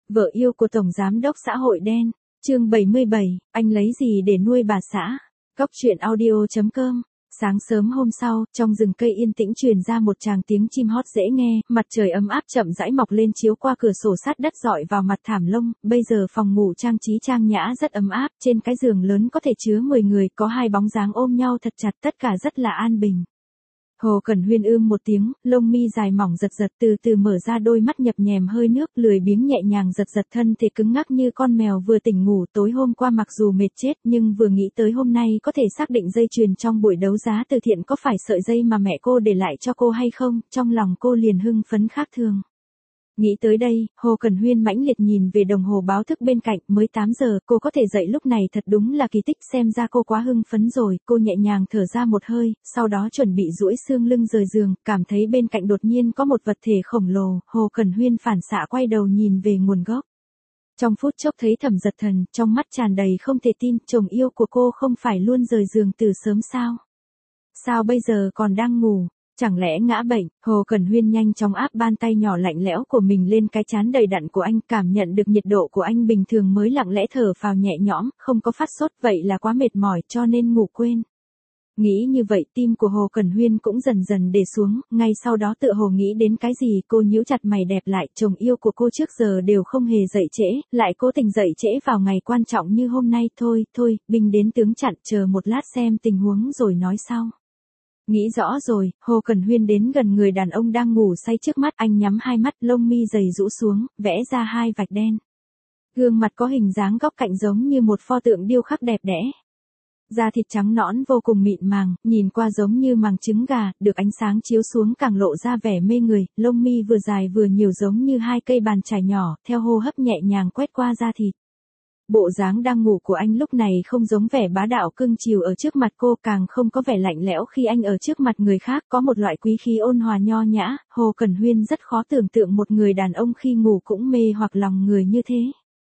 Vợ yêu của Tổng Giám đốc xã hội đen. Chương 77, anh lấy gì để nuôi bà xã? Góc truyện audio.com. Sáng sớm hôm sau, trong rừng cây yên tĩnh truyền ra một tràng tiếng chim hót dễ nghe, mặt trời ấm áp chậm rãi mọc lên chiếu qua cửa sổ sát đất rọi vào mặt thảm lông. Bây giờ phòng ngủ trang trí trang nhã rất ấm áp, trên cái giường lớn có thể chứa 10 người, có hai bóng dáng ôm nhau thật chặt, tất cả rất là an bình. Hồ Cẩn Huyên một tiếng, lông mi dài mỏng giật giật, từ từ mở ra đôi mắt nhập nhèm hơi nước, lười biếng nhẹ nhàng giật giật, thân thể cứng ngắc như con mèo vừa tỉnh ngủ. Tối hôm qua mặc dù mệt chết nhưng vừa nghĩ tới hôm nay có thể xác định dây chuyền trong buổi đấu giá từ thiện có phải sợi dây mà mẹ cô để lại cho cô hay không, trong lòng cô liền hưng phấn khác thường. Nghĩ tới đây, Hồ Cẩn Huyên mãnh liệt nhìn về đồng hồ báo thức bên cạnh, mới 8 giờ, cô có thể dậy lúc này thật đúng là kỳ tích, xem ra cô quá hưng phấn rồi. Cô nhẹ nhàng thở ra một hơi, sau đó chuẩn bị duỗi xương lưng rời giường, cảm thấy bên cạnh đột nhiên có một vật thể khổng lồ. Hồ Cẩn Huyên phản xạ quay đầu nhìn về nguồn gốc. Trong phút chốc thấy Thẩm Dật Thần, trong mắt tràn đầy không thể tin, chồng yêu của cô không phải luôn rời giường từ sớm sao? Sao bây giờ còn đang ngủ? Chẳng lẽ ngã bệnh? Hồ Cẩn Huyên nhanh chóng áp bàn tay nhỏ lạnh lẽo của mình lên cái trán đầy đặn của anh, cảm nhận được nhiệt độ của anh bình thường mới lặng lẽ thở phào nhẹ nhõm, không có phát sốt, vậy là quá mệt mỏi cho nên ngủ quên. Nghĩ như vậy, tim của Hồ Cẩn Huyên cũng dần dần để xuống, ngay sau đó tựa hồ nghĩ đến cái gì, cô nhíu chặt mày đẹp lại, chồng yêu của cô trước giờ đều không hề dậy trễ, lại cố tình dậy trễ vào ngày quan trọng như hôm nay. Thôi, binh đến tướng chặn, chờ một lát xem tình huống rồi nói sau. Nghĩ rõ rồi, Hồ Cẩn Huyên đến gần người đàn ông đang ngủ say trước mắt, anh nhắm hai mắt, lông mi dày rũ xuống, vẽ ra hai vạch đen. Gương mặt có hình dáng góc cạnh giống như một pho tượng điêu khắc đẹp đẽ. Da thịt trắng nõn vô cùng mịn màng, nhìn qua giống như màng trứng gà, được ánh sáng chiếu xuống càng lộ ra vẻ mê người, lông mi vừa dài vừa nhiều giống như hai cây bàn chải nhỏ, theo hô hấp nhẹ nhàng quét qua da thịt. Bộ dáng đang ngủ của anh lúc này không giống vẻ bá đạo cưng chiều ở trước mặt cô, càng không có vẻ lạnh lẽo khi anh ở trước mặt người khác, có một loại quý khí ôn hòa nho nhã. Hồ Cẩn Huyên rất khó tưởng tượng một người đàn ông khi ngủ cũng mê hoặc lòng người như thế.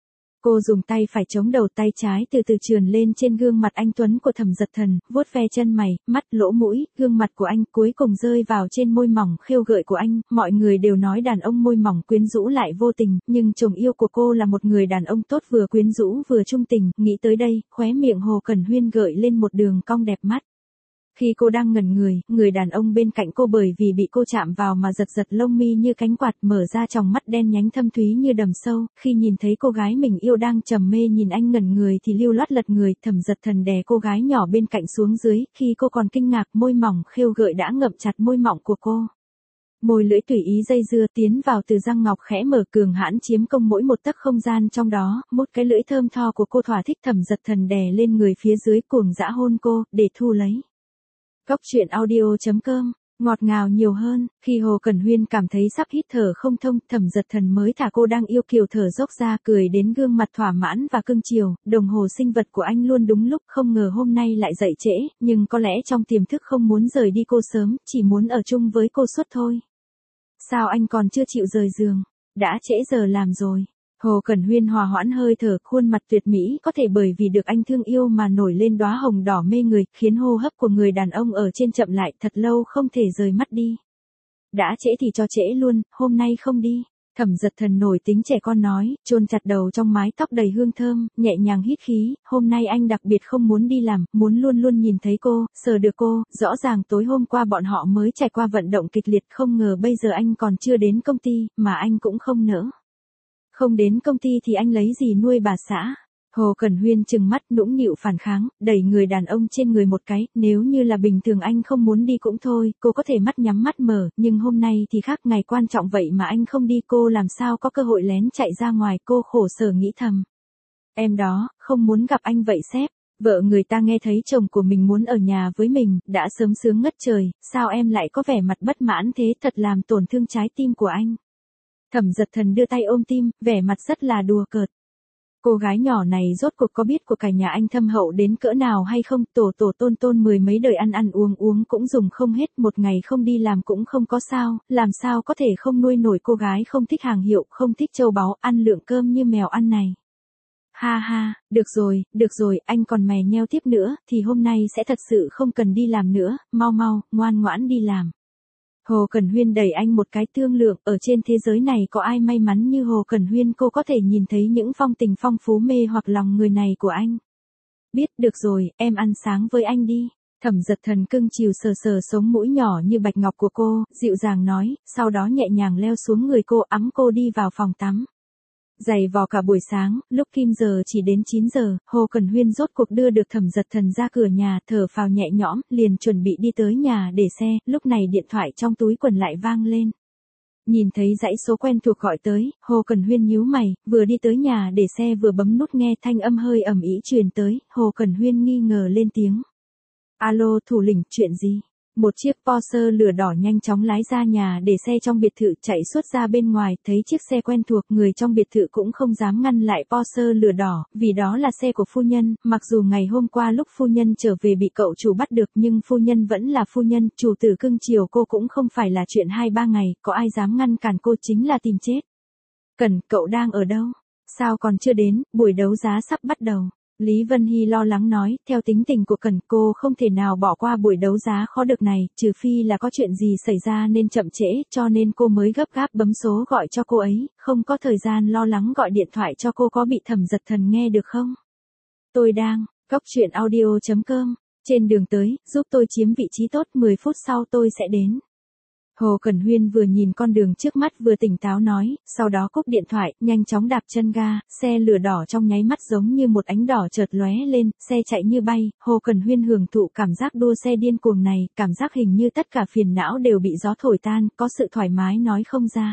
Cô dùng tay phải chống đầu, tay trái từ từ trườn lên trên gương mặt anh tuấn của Thẩm Dật Thần, vuốt ve chân mày, mắt, lỗ mũi, gương mặt của anh, cuối cùng rơi vào trên môi mỏng khêu gợi của anh. Mọi người đều nói đàn ông môi mỏng quyến rũ lại vô tình, nhưng chồng yêu của cô là một người đàn ông tốt, vừa quyến rũ vừa trung tình. Nghĩ tới đây, khóe miệng Hồ Cẩn Huyên gợi lên một đường cong đẹp mắt. Khi cô đang ngẩn người đàn ông bên cạnh cô bởi vì bị cô chạm vào mà giật giật lông mi như cánh quạt, mở ra tròng mắt đen nhánh thâm thúy như đầm sâu. Khi nhìn thấy cô gái mình yêu đang trầm mê nhìn anh ngẩn người thì lưu loát lật người. Thẩm Dật Thần đè cô gái nhỏ bên cạnh xuống dưới, khi cô còn kinh ngạc, môi mỏng khêu gợi đã ngậm chặt môi mỏng của cô. Môi lưỡi tùy ý dây dưa tiến vào từ răng ngọc khẽ mở, cường hãn chiếm công mỗi một tấc không gian trong đó. Một cái lưỡi thơm tho của cô thỏa thích. Thẩm Dật Thần đè lên người phía dưới, cuồng dã hôn cô để thu lấy. Góc truyện audio.com, ngọt ngào nhiều hơn. Khi Hồ Cẩn Huyên cảm thấy sắp hít thở không thông, Thẩm Dật Thần mới thả cô đang yêu kiều thở dốc ra, cười đến gương mặt thỏa mãn và cưng chiều. Đồng hồ sinh vật của anh luôn đúng lúc, không ngờ hôm nay lại dậy trễ, nhưng có lẽ trong tiềm thức không muốn rời đi cô sớm, chỉ muốn ở chung với cô suốt thôi. Sao anh còn chưa chịu rời giường? Đã trễ giờ làm rồi. Hồ Cẩn Huyên hòa hoãn hơi thở, khuôn mặt tuyệt mỹ có thể bởi vì được anh thương yêu mà nổi lên đóa hồng đỏ mê người, khiến hô hấp của người đàn ông ở trên chậm lại, thật lâu không thể rời mắt đi. Đã trễ thì cho trễ luôn, hôm nay không đi. Thẩm Dật Thần nổi tính trẻ con nói, chôn chặt đầu trong mái tóc đầy hương thơm, nhẹ nhàng hít khí. Hôm nay anh đặc biệt không muốn đi làm, muốn luôn luôn nhìn thấy cô, sờ được cô. Rõ ràng tối hôm qua bọn họ mới trải qua vận động kịch liệt, không ngờ bây giờ anh còn chưa đến công ty, mà anh cũng không nỡ. Không đến công ty thì anh lấy gì nuôi bà xã? Hồ Cẩn Huyên trừng mắt, nũng nịu phản kháng, đẩy người đàn ông trên người một cái. Nếu như là bình thường anh không muốn đi cũng thôi, cô có thể mắt nhắm mắt mở, nhưng hôm nay thì khác, ngày quan trọng vậy mà anh không đi, cô làm sao có cơ hội lén chạy ra ngoài. Cô khổ sở nghĩ thầm. Em đó, không muốn gặp anh vậy sếp. Vợ người ta nghe thấy chồng của mình muốn ở nhà với mình, đã sớm sướng ngất trời, sao em lại có vẻ mặt bất mãn thế, thật làm tổn thương trái tim của anh. Thẩm Dật Thần đưa tay ôm tim, vẻ mặt rất là đùa cợt. Cô gái nhỏ này rốt cuộc có biết của cả nhà anh thâm hậu đến cỡ nào hay không, tổ tôn mười mấy đời ăn uống cũng dùng không hết, một ngày không đi làm cũng không có sao, làm sao có thể không nuôi nổi cô gái không thích hàng hiệu, không thích châu báu, ăn lượng cơm như mèo ăn này. Ha ha, được rồi, anh còn mè nheo tiếp nữa, thì hôm nay sẽ thật sự không cần đi làm nữa, mau, ngoan ngoãn đi làm. Hồ Cẩn Huyên đẩy anh một cái thương lượng, ở trên thế giới này có ai may mắn như Hồ Cẩn Huyên, cô có thể nhìn thấy những phong tình phong phú mê hoặc lòng người này của anh. Biết, được rồi, em ăn sáng với anh đi. Thẩm Dật Thần cưng chiều sờ sờ sống mũi nhỏ như bạch ngọc của cô, dịu dàng nói, sau đó nhẹ nhàng leo xuống người cô, ẵm cô đi vào phòng tắm. Giày vò cả buổi sáng, lúc kim giờ chỉ đến 9 giờ, Hồ Cẩn Huyên rốt cuộc đưa được Thẩm Dật Thần ra cửa nhà, thở phào nhẹ nhõm, liền chuẩn bị đi tới nhà để xe, lúc này điện thoại trong túi quần lại vang lên. Nhìn thấy dãy số quen thuộc gọi tới, Hồ Cẩn Huyên nhíu mày, vừa đi tới nhà để xe vừa bấm nút nghe, thanh âm hơi ầm ĩ truyền tới, Hồ Cẩn Huyên nghi ngờ lên tiếng. Alo thủ lĩnh, chuyện gì? Một chiếc Porsche lửa đỏ nhanh chóng lái ra nhà để xe trong biệt thự, chạy suốt ra bên ngoài, thấy chiếc xe quen thuộc, người trong biệt thự cũng không dám ngăn lại Porsche lửa đỏ, vì đó là xe của phu nhân, mặc dù ngày hôm qua lúc phu nhân trở về bị cậu chủ bắt được, nhưng phu nhân vẫn là phu nhân, chủ tử cưng chiều cô cũng không phải là chuyện 2-3 ngày, có ai dám ngăn cản cô chính là tìm chết. Cẩn, cậu đang ở đâu? Sao còn chưa đến, buổi đấu giá sắp bắt đầu. Lý Vân Hy lo lắng nói, theo tính tình của Cẩn, cô không thể nào bỏ qua buổi đấu giá khó được này, trừ phi là có chuyện gì xảy ra nên chậm trễ, cho nên cô mới gấp gáp bấm số gọi cho cô ấy, không có thời gian lo lắng gọi điện thoại cho cô. Có bị Thẩm Dật Thần nghe được không? Tôi đang, coctruyện.audio.com, trên đường tới, giúp tôi chiếm vị trí tốt, 10 phút sau tôi sẽ đến. Hồ Cẩn Huyên vừa nhìn con đường trước mắt vừa tỉnh táo nói, sau đó cúp điện thoại, nhanh chóng đạp chân ga, xe lửa đỏ trong nháy mắt giống như một ánh đỏ chợt lóe lên, xe chạy như bay, Hồ Cẩn Huyên hưởng thụ cảm giác đua xe điên cuồng này, cảm giác hình như tất cả phiền não đều bị gió thổi tan, có sự thoải mái nói không ra.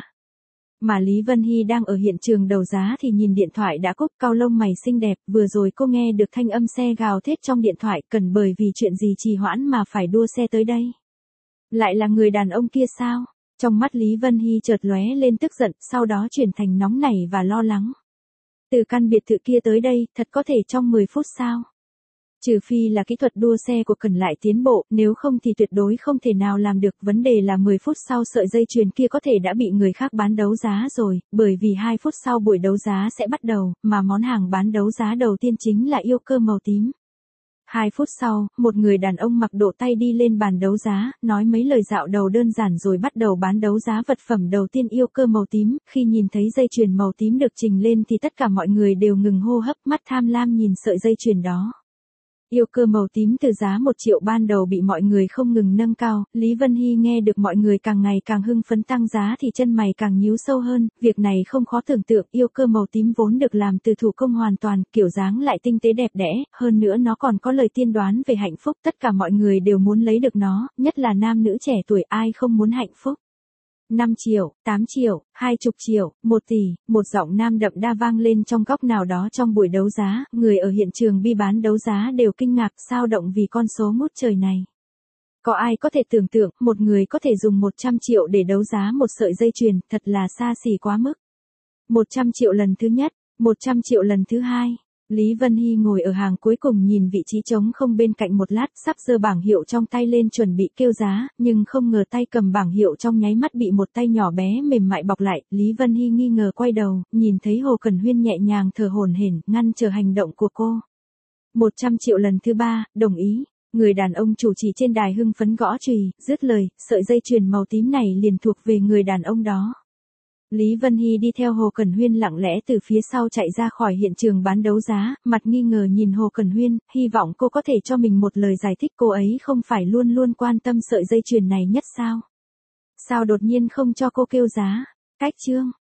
Mà Lý Vân Hy đang ở hiện trường đấu giá thì nhìn điện thoại đã cúp, cau lông mày xinh đẹp, vừa rồi cô nghe được thanh âm xe gào thét trong điện thoại, Cần bởi vì chuyện gì trì hoãn mà phải đua xe tới đây. Lại là người đàn ông kia sao? Trong mắt Lý Vân Hy chợt lóe lên tức giận, sau đó chuyển thành nóng nảy và lo lắng. Từ căn biệt thự kia tới đây, thật có thể trong 10 phút sao? Trừ phi là kỹ thuật đua xe của Cần lại tiến bộ, nếu không thì tuyệt đối không thể nào làm được. Vấn đề là 10 phút sau sợi dây chuyền kia có thể đã bị người khác bán đấu giá rồi, bởi vì 2 phút sau buổi đấu giá sẽ bắt đầu, mà món hàng bán đấu giá đầu tiên chính là yêu cơ màu tím. 2 phút sau, một người đàn ông mặc độ tay đi lên bàn đấu giá, nói mấy lời dạo đầu đơn giản rồi bắt đầu bán đấu giá vật phẩm đầu tiên yêu cơ màu tím. Khi nhìn thấy dây chuyền màu tím được trình lên thì tất cả mọi người đều ngừng hô hấp, mắt tham lam nhìn sợi dây chuyền đó. Yêu cơ màu tím từ giá 1 triệu ban đầu bị mọi người không ngừng nâng cao, Lý Vân Hy nghe được mọi người càng ngày càng hưng phấn tăng giá thì chân mày càng nhíu sâu hơn, việc này không khó tưởng tượng, yêu cơ màu tím vốn được làm từ thủ công hoàn toàn, kiểu dáng lại tinh tế đẹp đẽ, hơn nữa nó còn có lời tiên đoán về hạnh phúc, tất cả mọi người đều muốn lấy được nó, nhất là nam nữ trẻ tuổi, ai không muốn hạnh phúc. 5 triệu, 8 triệu, 20 triệu, 1 tỷ, một giọng nam đậm đa vang lên trong góc nào đó trong buổi đấu giá, người ở hiện trường bi bán đấu giá đều kinh ngạc, sao động vì con số ngút trời này. Có ai có thể tưởng tượng, một người có thể dùng 100 triệu để đấu giá một sợi dây chuyền, thật là xa xỉ quá mức. 100 triệu lần thứ nhất, 100 triệu lần thứ hai. Lý Vân Hy ngồi ở hàng cuối cùng nhìn vị trí trống không bên cạnh một lát, sắp giơ bảng hiệu trong tay lên chuẩn bị kêu giá, nhưng không ngờ tay cầm bảng hiệu trong nháy mắt bị một tay nhỏ bé mềm mại bọc lại, Lý Vân Hy nghi ngờ quay đầu, nhìn thấy Hồ Cẩn Huyên nhẹ nhàng thở hổn hển, ngăn trở hành động của cô. 100 triệu lần thứ ba, đồng ý. Người đàn ông chủ trì trên đài hưng phấn gõ chùy, dứt lời, sợi dây chuyền màu tím này liền thuộc về người đàn ông đó. Lý Vân Hy đi theo Hồ Cẩn Huyên lặng lẽ từ phía sau chạy ra khỏi hiện trường bán đấu giá, mặt nghi ngờ nhìn Hồ Cẩn Huyên, hy vọng cô có thể cho mình một lời giải thích, cô ấy không phải luôn luôn quan tâm sợi dây chuyền này nhất sao? Sao đột nhiên không cho cô kêu giá? Cách chương